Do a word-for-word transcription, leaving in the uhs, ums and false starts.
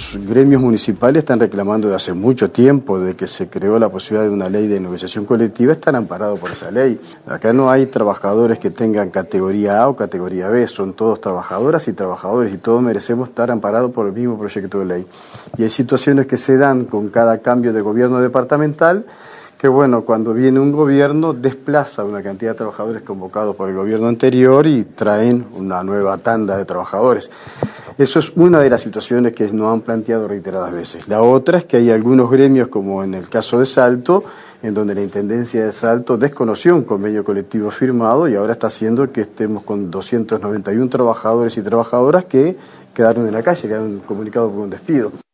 los gremios municipales están reclamando desde hace mucho tiempo, desde que se creó la posibilidad de una ley de negociación colectiva, están amparados por esa ley. Acá no hay trabajadores que tengan categoría A o categoría B, son todos trabajadoras y trabajadores y todos merecemos estar amparados por el mismo proyecto de ley. Y hay situaciones que se dan con cada cambio de gobierno departamental, que bueno, cuando viene un gobierno desplaza una cantidad de trabajadores convocados por el gobierno anterior y traen una nueva tanda de trabajadores. Eso es una de las situaciones que nos han planteado reiteradas veces. La otra es que hay algunos gremios, como en el caso de Salto, en donde la Intendencia de Salto desconoció un convenio colectivo firmado y ahora está haciendo que estemos con doscientos noventa y uno trabajadores y trabajadoras que quedaron en la calle, quedaron comunicados por un despido.